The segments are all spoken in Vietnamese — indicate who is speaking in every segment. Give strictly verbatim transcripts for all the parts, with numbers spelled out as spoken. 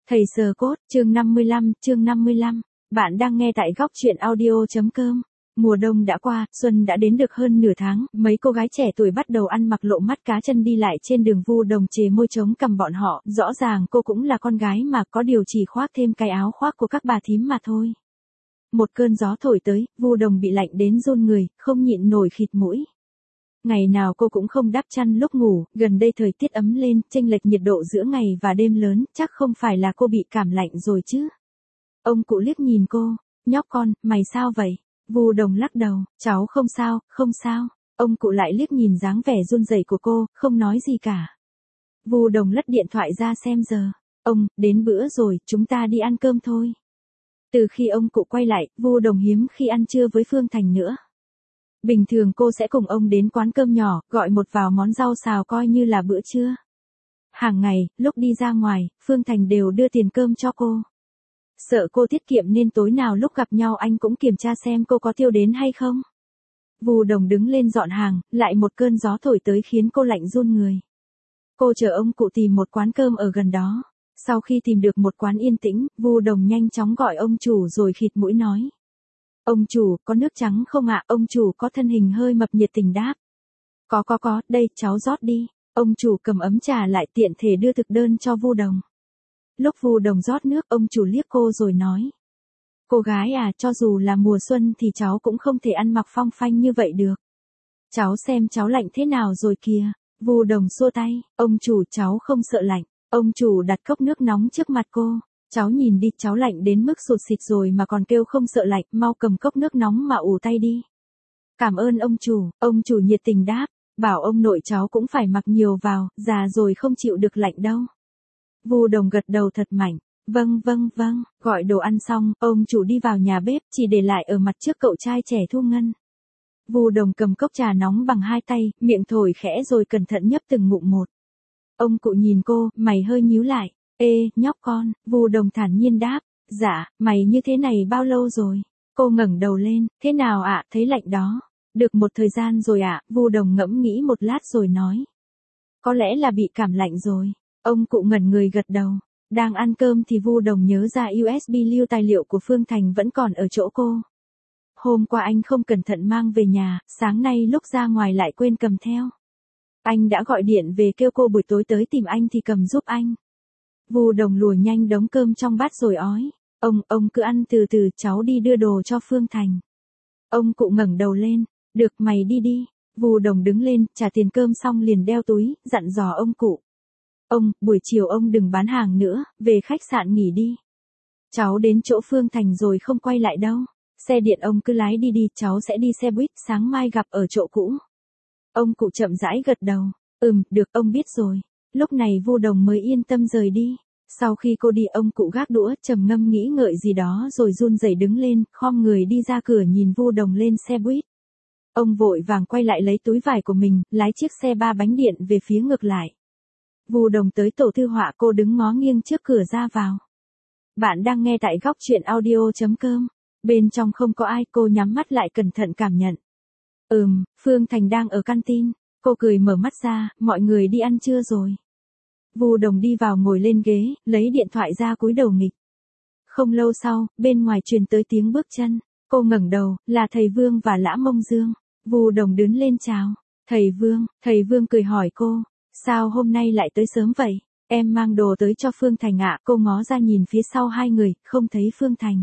Speaker 1: Thầy sờ cốt, chương năm mươi lăm, chương năm mươi lăm. Bạn đang nghe tại góc truyện audio.com. Mùa đông đã qua, xuân đã đến được hơn nửa tháng, mấy cô gái trẻ tuổi bắt đầu ăn mặc lộ mắt cá chân đi lại trên đường. Vu Đồng chề môi chống cằm bọn họ, rõ ràng cô cũng là con gái mà, có điều chỉ khoác thêm cái áo khoác của các bà thím mà thôi. Một cơn gió thổi tới, Vu Đồng bị lạnh đến run người, không nhịn nổi khịt mũi. Ngày nào cô cũng không đắp chăn lúc ngủ, gần đây thời tiết ấm lên, chênh lệch nhiệt độ giữa ngày và đêm lớn, chắc không phải là cô bị cảm lạnh rồi chứ. Ông cụ liếc nhìn cô, nhóc con, mày sao vậy? Vu Đồng lắc đầu, cháu không sao, không sao. Ông cụ lại liếc nhìn dáng vẻ run rẩy của cô, không nói gì cả. Vu Đồng lất điện thoại ra xem giờ. Ông, đến bữa rồi, chúng ta đi ăn cơm thôi. Từ khi ông cụ quay lại, Vu Đồng hiếm khi ăn trưa với Phương Thành nữa. Bình thường cô sẽ cùng ông đến quán cơm nhỏ, gọi một vào món rau xào coi như là bữa trưa. Hàng ngày, lúc đi ra ngoài, Phương Thành đều đưa tiền cơm cho cô. Sợ cô tiết kiệm nên tối nào lúc gặp nhau anh cũng kiểm tra xem cô có tiêu đến hay không. Vu Đồng đứng lên dọn hàng, lại một cơn gió thổi tới khiến cô lạnh run người. Cô chờ ông cụ tìm một quán cơm ở gần đó. Sau khi tìm được một quán yên tĩnh, Vu Đồng nhanh chóng gọi ông chủ rồi khịt mũi nói. Ông chủ, có nước trắng không ạ? Ông chủ có thân hình hơi mập nhiệt tình đáp. Có có có, đây, cháu rót đi. Ông chủ cầm ấm trà lại tiện thể đưa thực đơn cho Vu Đồng. Lúc Vu Đồng rót nước, ông chủ liếc cô rồi nói. Cô gái à, cho dù là mùa xuân thì cháu cũng không thể ăn mặc phong phanh như vậy được. Cháu xem cháu lạnh thế nào rồi kìa. Vu Đồng xua tay, ông chủ cháu không sợ lạnh. Ông chủ đặt cốc nước nóng trước mặt cô. Cháu nhìn đi, cháu lạnh đến mức sụt sịt rồi mà còn kêu không sợ lạnh, mau cầm cốc nước nóng mà ủ tay đi. Cảm ơn ông chủ, ông chủ nhiệt tình đáp, bảo ông nội cháu cũng phải mặc nhiều vào, già rồi không chịu được lạnh đâu. Vu Đồng gật đầu thật mạnh, vâng vâng vâng, gọi đồ ăn xong, ông chủ đi vào nhà bếp, chỉ để lại ở mặt trước cậu trai trẻ Thu Ngân. Vu Đồng cầm cốc trà nóng bằng hai tay, miệng thổi khẽ rồi cẩn thận nhấp từng ngụm một. Ông cụ nhìn cô, mày hơi nhíu lại. Ê, nhóc con, Vu Đồng thản nhiên đáp, dạ, mày như thế này bao lâu rồi? Cô ngẩng đầu lên, thế nào ạ, thấy lạnh đó? Được một thời gian rồi ạ, Vu Đồng ngẫm nghĩ một lát rồi nói. Có lẽ là bị cảm lạnh rồi. Ông cụ ngẩn người gật đầu. Đang ăn cơm thì Vu Đồng nhớ ra u ét bê lưu tài liệu của Phương Thành vẫn còn ở chỗ cô. Hôm qua anh không cẩn thận mang về nhà, sáng nay lúc ra ngoài lại quên cầm theo. Anh đã gọi điện về kêu cô buổi tối tới tìm anh thì cầm giúp anh. Vu Đồng lùa nhanh đống cơm trong bát rồi ói. Ông, ông cứ ăn từ từ, cháu đi đưa đồ cho Phương Thành. Ông cụ ngẩng đầu lên. Được, mày đi đi. Vu Đồng đứng lên, trả tiền cơm xong liền đeo túi, dặn dò ông cụ. Ông, buổi chiều ông đừng bán hàng nữa, về khách sạn nghỉ đi. Cháu đến chỗ Phương Thành rồi không quay lại đâu. Xe điện ông cứ lái đi đi, cháu sẽ đi xe buýt, sáng mai gặp ở chỗ cũ. Ông cụ chậm rãi gật đầu. Ừm, được, ông biết rồi. Lúc này Vu Đồng mới yên tâm rời đi. Sau khi cô đi, ông cụ gác đũa, trầm ngâm nghĩ ngợi gì đó rồi run rẩy đứng lên, khom người đi ra cửa nhìn Vu Đồng lên xe buýt. Ông vội vàng quay lại lấy túi vải của mình, lái chiếc xe ba bánh điện về phía ngược lại. Vu Đồng tới tổ thư họa, cô đứng ngó nghiêng trước cửa ra vào. Bạn đang nghe tại góc truyện audio.com. Bên trong không có ai, cô nhắm mắt lại cẩn thận cảm nhận. Ừm, Phương Thành đang ở canteen. Cô cười mở mắt ra, mọi người đi ăn trưa rồi. Vu Đồng đi vào ngồi lên ghế, lấy điện thoại ra cúi đầu nghịch. Không lâu sau, bên ngoài truyền tới tiếng bước chân. Cô ngẩng đầu, là thầy Vương và Lã Mông Dương. Vu Đồng đứng lên chào. Thầy Vương, thầy Vương cười hỏi cô. Sao hôm nay lại tới sớm vậy? Em mang đồ tới cho Phương Thành ạ. Cô ngó ra nhìn phía sau hai người, không thấy Phương Thành.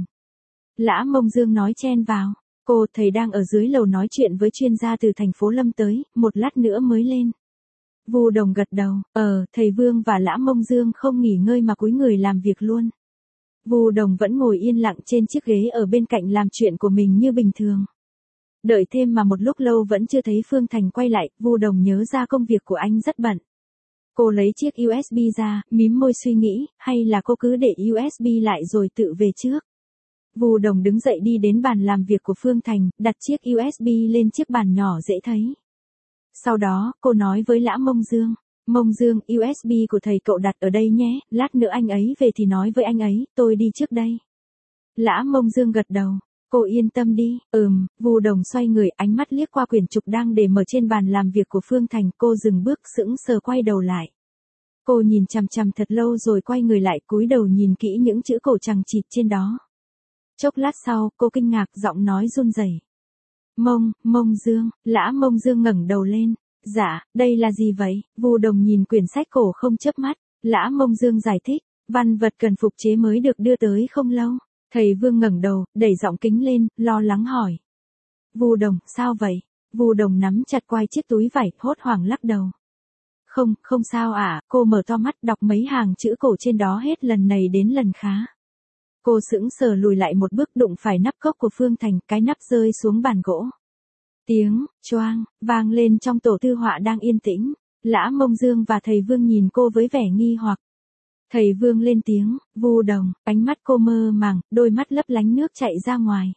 Speaker 1: Lã Mông Dương nói chen vào. Cô, thầy đang ở dưới lầu nói chuyện với chuyên gia từ thành phố Lâm tới, một lát nữa mới lên. Vu Đồng gật đầu, ờ, thầy Vương và Lã Mông Dương không nghỉ ngơi mà cúi người làm việc luôn. Vu Đồng vẫn ngồi yên lặng trên chiếc ghế ở bên cạnh làm chuyện của mình như bình thường. Đợi thêm mà một lúc lâu vẫn chưa thấy Phương Thành quay lại, Vu Đồng nhớ ra công việc của anh rất bận. Cô lấy chiếc u ét bê ra, mím môi suy nghĩ, hay là cô cứ để u ét bê lại rồi tự về trước. Vu Đồng đứng dậy đi đến bàn làm việc của Phương Thành, đặt chiếc u ét bê lên chiếc bàn nhỏ dễ thấy. Sau đó, cô nói với Lã Mông Dương. Mông Dương, u ét bê của thầy cậu đặt ở đây nhé, lát nữa anh ấy về thì nói với anh ấy, tôi đi trước đây. Lã Mông Dương gật đầu. Cô yên tâm đi, ừm, Vu Đồng xoay người, ánh mắt liếc qua quyển trục đang để mở trên bàn làm việc của Phương Thành, cô dừng bước sững sờ quay đầu lại. Cô nhìn chằm chằm thật lâu rồi quay người lại cúi đầu nhìn kỹ những chữ cổ chằng chịt trên đó. Chốc lát sau, cô kinh ngạc giọng nói run rẩy. Mông, Mông Dương, Lã Mông Dương ngẩng đầu lên. Dạ, đây là gì vậy? Vu Đồng nhìn quyển sách cổ không chớp mắt. Lã Mông Dương giải thích, văn vật cần phục chế mới được đưa tới không lâu. Thầy Vương ngẩng đầu, đẩy giọng kính lên, lo lắng hỏi. Vu Đồng, sao vậy? Vu Đồng nắm chặt quai chiếc túi vải, hốt hoảng lắc đầu. Không, không sao ạ, à, cô mở to mắt đọc mấy hàng chữ cổ trên đó hết lần này đến lần khá. Cô sững sờ lùi lại một bước đụng phải nắp cốc của Phương Thành, cái nắp rơi xuống bàn gỗ. Tiếng, choang, vang lên trong tổ thư họa đang yên tĩnh. Lã Mông Dương và thầy Vương nhìn cô với vẻ nghi hoặc. Thầy Vương lên tiếng, Vu Đồng, ánh mắt cô mơ màng, đôi mắt lấp lánh nước chảy ra ngoài.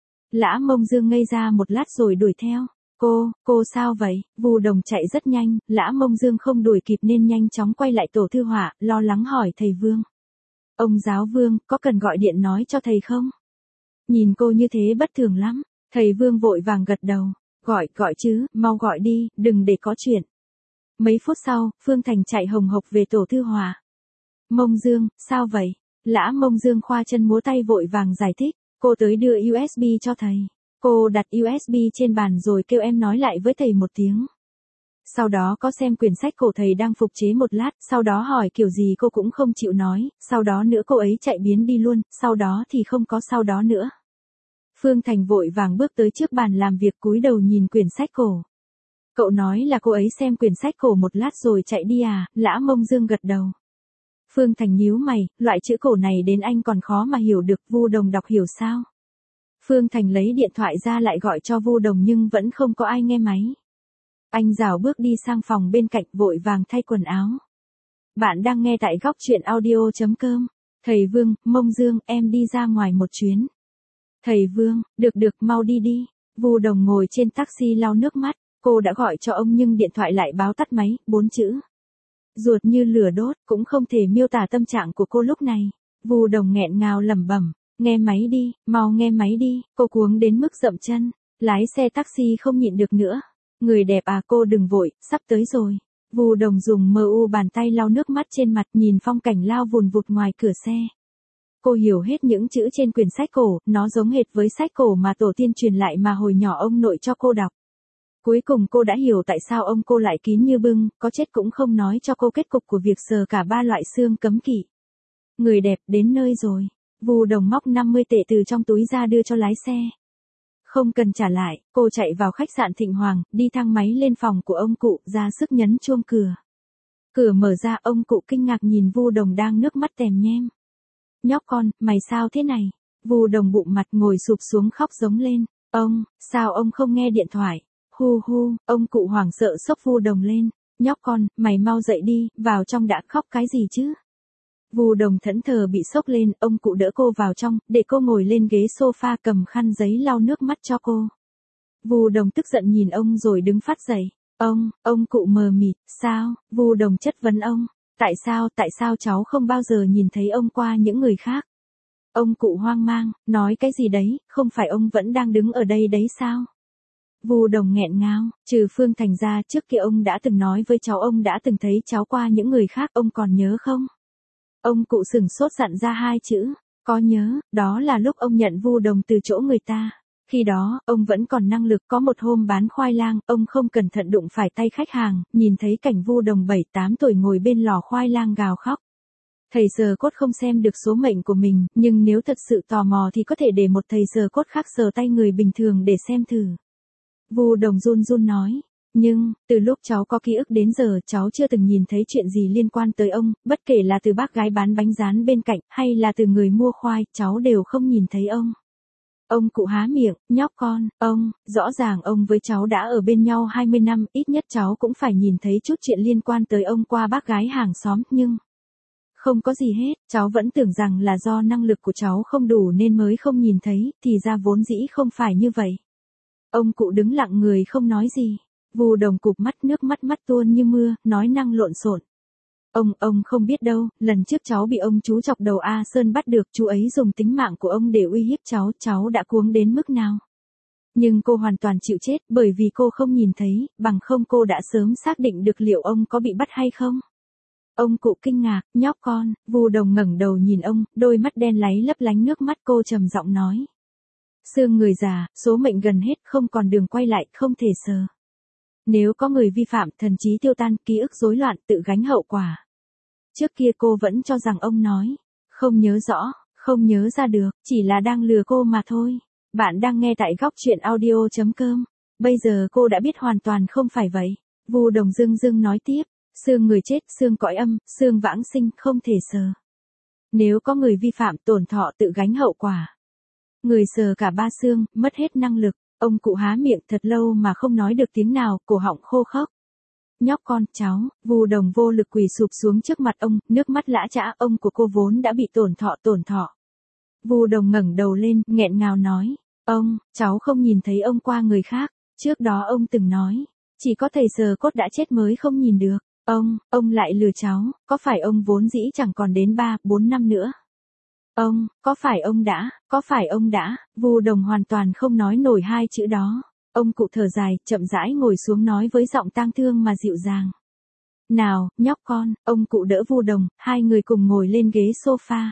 Speaker 1: Lã Mông Dương ngây ra một lát rồi đuổi theo. Cô, cô sao vậy? Vu Đồng chạy rất nhanh, Lã Mông Dương không đuổi kịp nên nhanh chóng quay lại tổ thư họa, lo lắng hỏi thầy Vương. Ông giáo Vương, có cần gọi điện nói cho thầy không? Nhìn cô như thế bất thường lắm. Thầy Vương vội vàng gật đầu. Gọi, gọi chứ, mau gọi đi, đừng để có chuyện. Mấy phút sau, Phương Thành chạy hồng hộc về tổ thư họa. Mông Dương, sao vậy? Lã Mông Dương khoa chân múa tay vội vàng giải thích. Cô tới đưa u ét bê cho thầy. Cô đặt u ét bê trên bàn rồi kêu em nói lại với thầy một tiếng. Sau đó có xem quyển sách cổ thầy đang phục chế một lát, sau đó hỏi kiểu gì cô cũng không chịu nói, sau đó nữa cô ấy chạy biến đi luôn, sau đó thì không có sau đó nữa. Phương Thành vội vàng bước tới trước bàn làm việc cúi đầu nhìn quyển sách cổ. Cậu nói là cô ấy xem quyển sách cổ một lát rồi chạy đi à? Lã Mông Dương gật đầu. Phương Thành nhíu mày, loại chữ cổ này đến anh còn khó mà hiểu được, Vu Đồng đọc hiểu sao? Phương Thành lấy điện thoại ra lại gọi cho Vu Đồng nhưng vẫn không có ai nghe máy. Anh rảo bước đi sang phòng bên cạnh vội vàng thay quần áo. Bạn đang nghe tại góc truyện audio chấm com. Thầy Vương, Mông Dương, em đi ra ngoài một chuyến. Thầy Vương, được được, mau đi đi. Vu Đồng ngồi trên taxi lau nước mắt, cô đã gọi cho ông nhưng điện thoại lại báo tắt máy, bốn chữ. Ruột như lửa đốt, cũng không thể miêu tả tâm trạng của cô lúc này. Vu Đồng nghẹn ngào lẩm bẩm, nghe máy đi, mau nghe máy đi, cô cuống đến mức dậm chân. Lái xe taxi không nhịn được nữa. Người đẹp à, cô đừng vội, sắp tới rồi. Vu Đồng dùng mờ u bàn tay lau nước mắt trên mặt nhìn phong cảnh lao vùn vụt ngoài cửa xe. Cô hiểu hết những chữ trên quyển sách cổ, nó giống hệt với sách cổ mà tổ tiên truyền lại mà hồi nhỏ ông nội cho cô đọc. Cuối cùng cô đã hiểu tại sao ông cô lại kín như bưng, có chết cũng không nói cho cô kết cục của việc sờ cả ba loại xương cấm kỵ. Người đẹp đến nơi rồi. Vu Đồng móc năm mươi tệ từ trong túi ra đưa cho lái xe. Không cần trả lại, cô chạy vào khách sạn Thịnh Hoàng, đi thang máy lên phòng của ông cụ, ra sức nhấn chuông cửa. Cửa mở ra, ông cụ kinh ngạc nhìn Vu Đồng đang nước mắt tèm nhem. Nhóc con, mày sao thế này? Vu Đồng bụng mặt ngồi sụp xuống khóc giống lên. Ông, sao ông không nghe điện thoại? Hu hu, ông cụ hoảng sợ xốc Vu Đồng lên. Nhóc con, mày mau dậy đi, vào trong đã, khóc cái gì chứ? Vu Đồng thẫn thờ bị sốc lên, ông cụ đỡ cô vào trong, để cô ngồi lên ghế sofa cầm khăn giấy lau nước mắt cho cô. Vu Đồng tức giận nhìn ông rồi đứng phát dậy. Ông, ông cụ mờ mịt, sao? Vu Đồng chất vấn ông. Tại sao, tại sao cháu không bao giờ nhìn thấy ông qua những người khác? Ông cụ hoang mang, nói cái gì đấy, không phải ông vẫn đang đứng ở đây đấy sao? Vu Đồng nghẹn ngào, trừ Phương Thành ra trước kia ông đã từng nói với cháu ông đã từng thấy cháu qua những người khác, ông còn nhớ không? Ông cụ sừng sốt dặn ra hai chữ, có nhớ, đó là lúc ông nhận Vu Đồng từ chỗ người ta. Khi đó, ông vẫn còn năng lực, có một hôm bán khoai lang, ông không cẩn thận đụng phải tay khách hàng, nhìn thấy cảnh Vu Đồng bảy tám tuổi ngồi bên lò khoai lang gào khóc. Thầy giờ cốt không xem được số mệnh của mình, nhưng nếu thật sự tò mò thì có thể để một thầy giờ cốt khác sờ tay người bình thường để xem thử. Vu Đồng run run nói. Nhưng, từ lúc cháu có ký ức đến giờ cháu chưa từng nhìn thấy chuyện gì liên quan tới ông, bất kể là từ bác gái bán bánh rán bên cạnh, hay là từ người mua khoai, cháu đều không nhìn thấy ông. Ông cụ há miệng, nhóc con, ông, rõ ràng ông với cháu đã ở bên nhau hai mươi năm, ít nhất cháu cũng phải nhìn thấy chút chuyện liên quan tới ông qua bác gái hàng xóm, nhưng... Không có gì hết, cháu vẫn tưởng rằng là do năng lực của cháu không đủ nên mới không nhìn thấy, thì ra vốn dĩ không phải như vậy. Ông cụ đứng lặng người không nói gì. Vu Đồng cụp mắt, nước mắt mắt tuôn như mưa, nói năng lộn xộn. Ông, ông không biết đâu, lần trước cháu bị ông chú chọc đầu A Sơn bắt được, chú ấy dùng tính mạng của ông để uy hiếp cháu, cháu đã cuống đến mức nào. Nhưng cô hoàn toàn chịu chết, bởi vì cô không nhìn thấy, bằng không cô đã sớm xác định được liệu ông có bị bắt hay không. Ông cụ kinh ngạc, nhóc con, Vu Đồng ngẩng đầu nhìn ông, đôi mắt đen láy lấp lánh nước mắt, cô trầm giọng nói. Xương người già, số mệnh gần hết, không còn đường quay lại, không thể sờ. Nếu có người vi phạm, thần trí tiêu tan, ký ức rối loạn, tự gánh hậu quả. Trước kia cô vẫn cho rằng ông nói, không nhớ rõ, không nhớ ra được, chỉ là đang lừa cô mà thôi. Bạn đang nghe tại góc truyện audio chấm com. Bây giờ cô đã biết hoàn toàn không phải vậy. Vu Đồng dưng dưng nói tiếp, xương người chết, xương cõi âm, xương vãng sinh, không thể sờ. Nếu có người vi phạm, tổn thọ tự gánh hậu quả. Người sờ cả ba xương, mất hết năng lực. Ông cụ há miệng thật lâu mà không nói được tiếng nào, cổ họng khô khốc. Nhóc con, cháu, Vu Đồng vô lực quỳ sụp xuống trước mặt ông, nước mắt lã chã, ông của cô vốn đã bị tổn thọ tổn thọ. Vu Đồng ngẩng đầu lên, nghẹn ngào nói, ông, cháu không nhìn thấy ông qua người khác, trước đó ông từng nói, chỉ có thầy sờ cốt đã chết mới không nhìn được. Ông, ông lại lừa cháu, có phải ông vốn dĩ chẳng còn đến ba, bốn năm nữa? Ông, có phải ông đã, có phải ông đã, Vu Đồng hoàn toàn không nói nổi hai chữ đó. Ông cụ thở dài, chậm rãi ngồi xuống nói với giọng tang thương mà dịu dàng. Nào, nhóc con, ông cụ đỡ Vu Đồng, hai người cùng ngồi lên ghế sofa.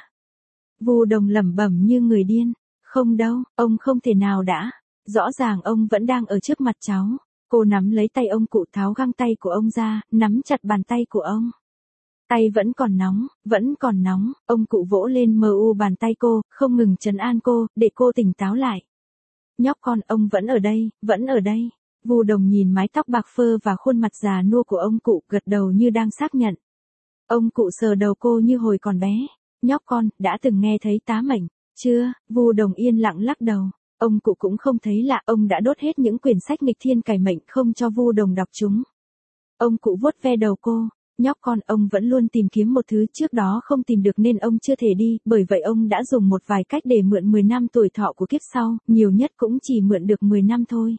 Speaker 1: Vu Đồng lẩm bẩm như người điên, không đâu, ông không thể nào đã, rõ ràng ông vẫn đang ở trước mặt cháu. Cô nắm lấy tay ông cụ, tháo găng tay của ông ra, nắm chặt bàn tay của ông. Tay vẫn còn nóng, vẫn còn nóng, ông cụ vỗ lên mờ u bàn tay cô, không ngừng trấn an cô, để cô tỉnh táo lại. Nhóc con, ông vẫn ở đây, vẫn ở đây. Vu Đồng nhìn mái tóc bạc phơ và khuôn mặt già nua của ông cụ, gật đầu như đang xác nhận. Ông cụ sờ đầu cô như hồi còn bé. Nhóc con, đã từng nghe thấy tá mệnh, chưa? Vu Đồng yên lặng lắc đầu. Ông cụ cũng không thấy lạ, ông đã đốt hết những quyển sách nghịch thiên cải mệnh không cho Vu Đồng đọc chúng. Ông cụ vuốt ve đầu cô. Nhóc con, ông vẫn luôn tìm kiếm một thứ trước đó không tìm được nên ông chưa thể đi, bởi vậy ông đã dùng một vài cách để mượn mười năm tuổi thọ của kiếp sau, nhiều nhất cũng chỉ mượn được mười năm thôi.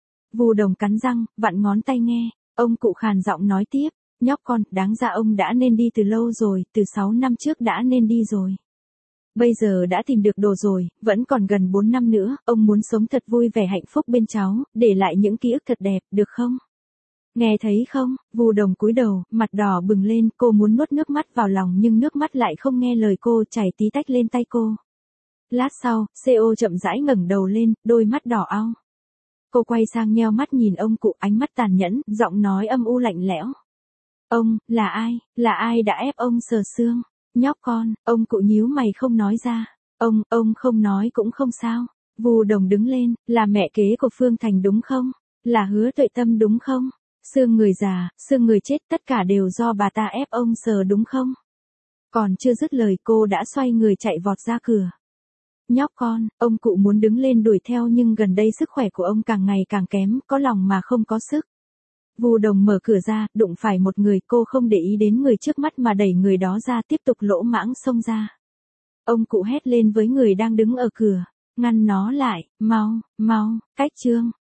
Speaker 1: Vu Đồng cắn răng, vặn ngón tay nghe, ông cụ khàn giọng nói tiếp, nhóc con, đáng ra ông đã nên đi từ lâu rồi, từ sáu năm trước đã nên đi rồi. Bây giờ đã tìm được đồ rồi, vẫn còn gần bốn năm nữa, ông muốn sống thật vui vẻ hạnh phúc bên cháu, để lại những ký ức thật đẹp, được không? Nghe thấy không? Vu Đồng cúi đầu, mặt đỏ bừng lên, cô muốn nuốt nước mắt vào lòng nhưng nước mắt lại không nghe lời cô, chảy tí tách lên tay cô. Lát sau, xê ô chậm rãi ngẩng đầu lên, đôi mắt đỏ ao. Cô quay sang nheo mắt nhìn ông cụ, ánh mắt tàn nhẫn, giọng nói âm u lạnh lẽo. Ông, là ai, là ai đã ép ông sờ xương? Nhóc con, ông cụ nhíu mày không nói ra. Ông, ông không nói cũng không sao. Vu Đồng đứng lên, là mẹ kế của Phương Thành đúng không? Là Hứa Tuệ Tâm đúng không? Xương người già, xương người chết, tất cả đều do bà ta ép ông sờ đúng không? Còn chưa dứt lời cô đã xoay người chạy vọt ra cửa. Nhóc con, ông cụ muốn đứng lên đuổi theo nhưng gần đây sức khỏe của ông càng ngày càng kém, có lòng mà không có sức. Vu Đồng mở cửa ra, đụng phải một người, cô không để ý đến người trước mắt mà đẩy người đó ra, tiếp tục lỗ mãng xông ra. Ông cụ hét lên với người đang đứng ở cửa, ngăn nó lại, mau, mau, cách Trương.